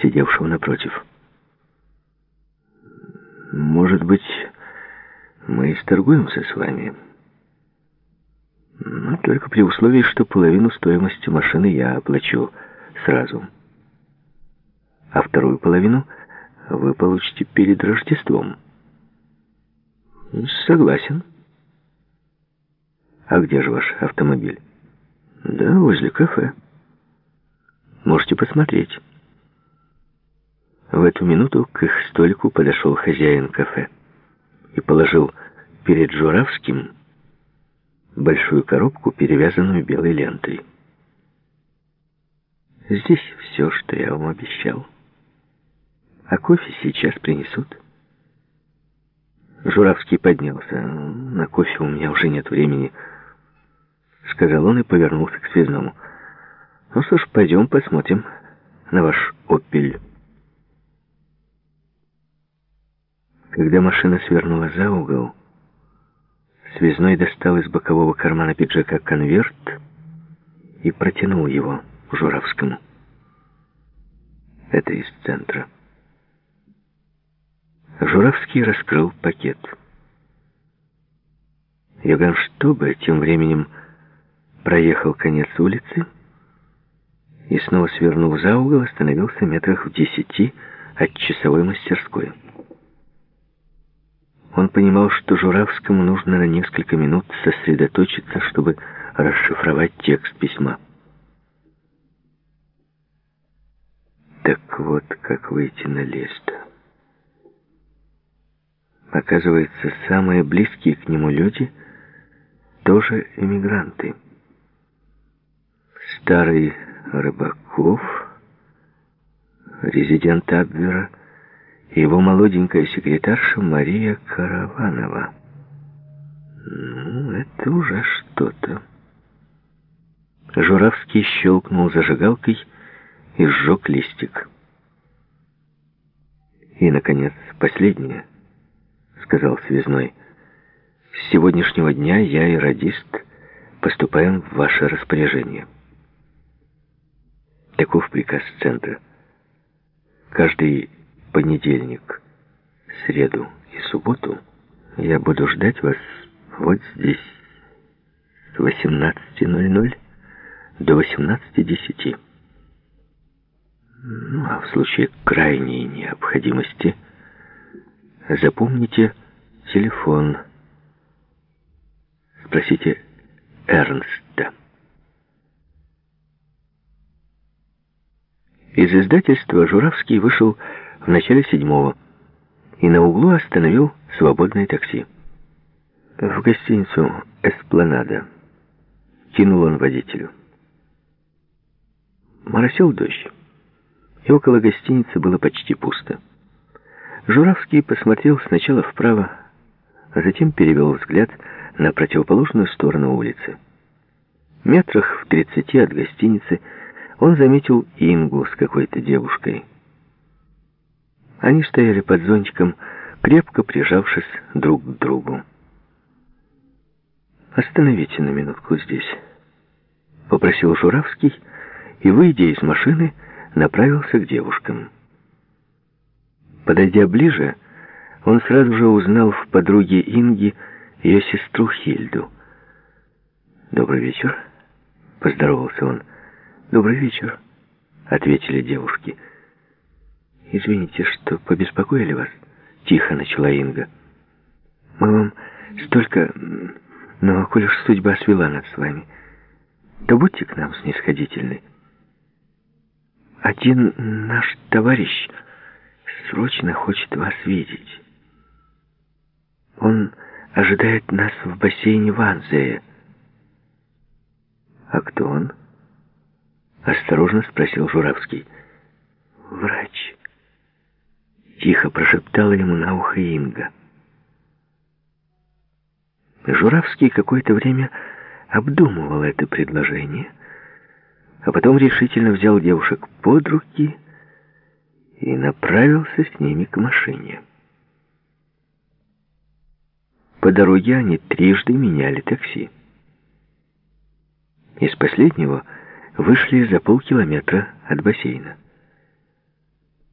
сидевшего напротив. «Может быть, мы и сторгуемся с вами, но только при условии, что половину стоимости машины я оплачу сразу, а вторую половину вы получите перед Рождеством». «Согласен». «А где же ваш автомобиль?» «Да, возле кафе. Можете посмотреть». В эту минуту к их столику подошел хозяин кафе и положил перед Журавским большую коробку, перевязанную белой лентой. «Здесь все, что я вам обещал. А кофе сейчас принесут». Журавский поднялся. «На кофе у меня уже нет времени», — сказал он и повернулся к связному. «Ну что ж, пойдем посмотрим на ваш «Опель». Когда машина свернула за угол, связной достал из бокового кармана пиджака конверт и протянул его Журавскому. «Это из центра». Журавский раскрыл пакет. Иоганн Штобе тем временем проехал конец улицы и, снова свернув за угол, остановился метрах в 10 от часовой мастерской. Он понимал, что Журавскому нужно на несколько минут сосредоточиться, чтобы расшифровать текст письма. Так вот, как выйти на Леста. Оказывается, самые близкие к нему люди тоже эмигранты. Старый Рыбаков, резидент Абвера, и его молоденькая секретарша Мария Караванова. Ну, это уже что-то. Журавский щелкнул зажигалкой и сжег листик. «И, наконец, последнее», — сказал связной. «С сегодняшнего дня я и радист поступаем в ваше распоряжение. Таков приказ центра. Каждый понедельник, среду и субботу я буду ждать вас вот здесь с 18:00 до 18:10. Ну, а в случае крайней необходимости запомните телефон. Спросите Эрнста». Из издательства Журавский вышел в начале 7-го и на углу остановил свободное такси. «В гостиницу «Эспланада», — кинул он водителю. Моросил дождь, и около гостиницы было почти пусто. Журавский посмотрел сначала вправо, а затем перевел взгляд на противоположную сторону улицы. Метрах в 30 от гостиницы он заметил Ингу с какой-то девушкой. Они стояли под зонтиком, крепко прижавшись друг к другу. «Остановите на минутку здесь», — попросил Журавский и, выйдя из машины, направился к девушкам. Подойдя ближе, он сразу же узнал в подруге Инги ее сестру Хильду. «Добрый вечер», — поздоровался он. «Добрый вечер», — ответили девушки. «Извините, что побеспокоили вас», — тихо начала Инга. «Мы вам столько... Но, коль уж судьба свела нас с вами, то будьте к нам снисходительны. Один наш товарищ срочно хочет вас видеть. Он ожидает нас в бассейне Ванзее». «А кто он?» — осторожно спросил Журавский. «Врач», — тихо прошептала ему на ухо Инга. Журавский какое-то время обдумывал это предложение, а потом решительно взял девушек под руки и направился с ними к машине. По дороге они трижды меняли такси. Из последнего вышли за полкилометра от бассейна.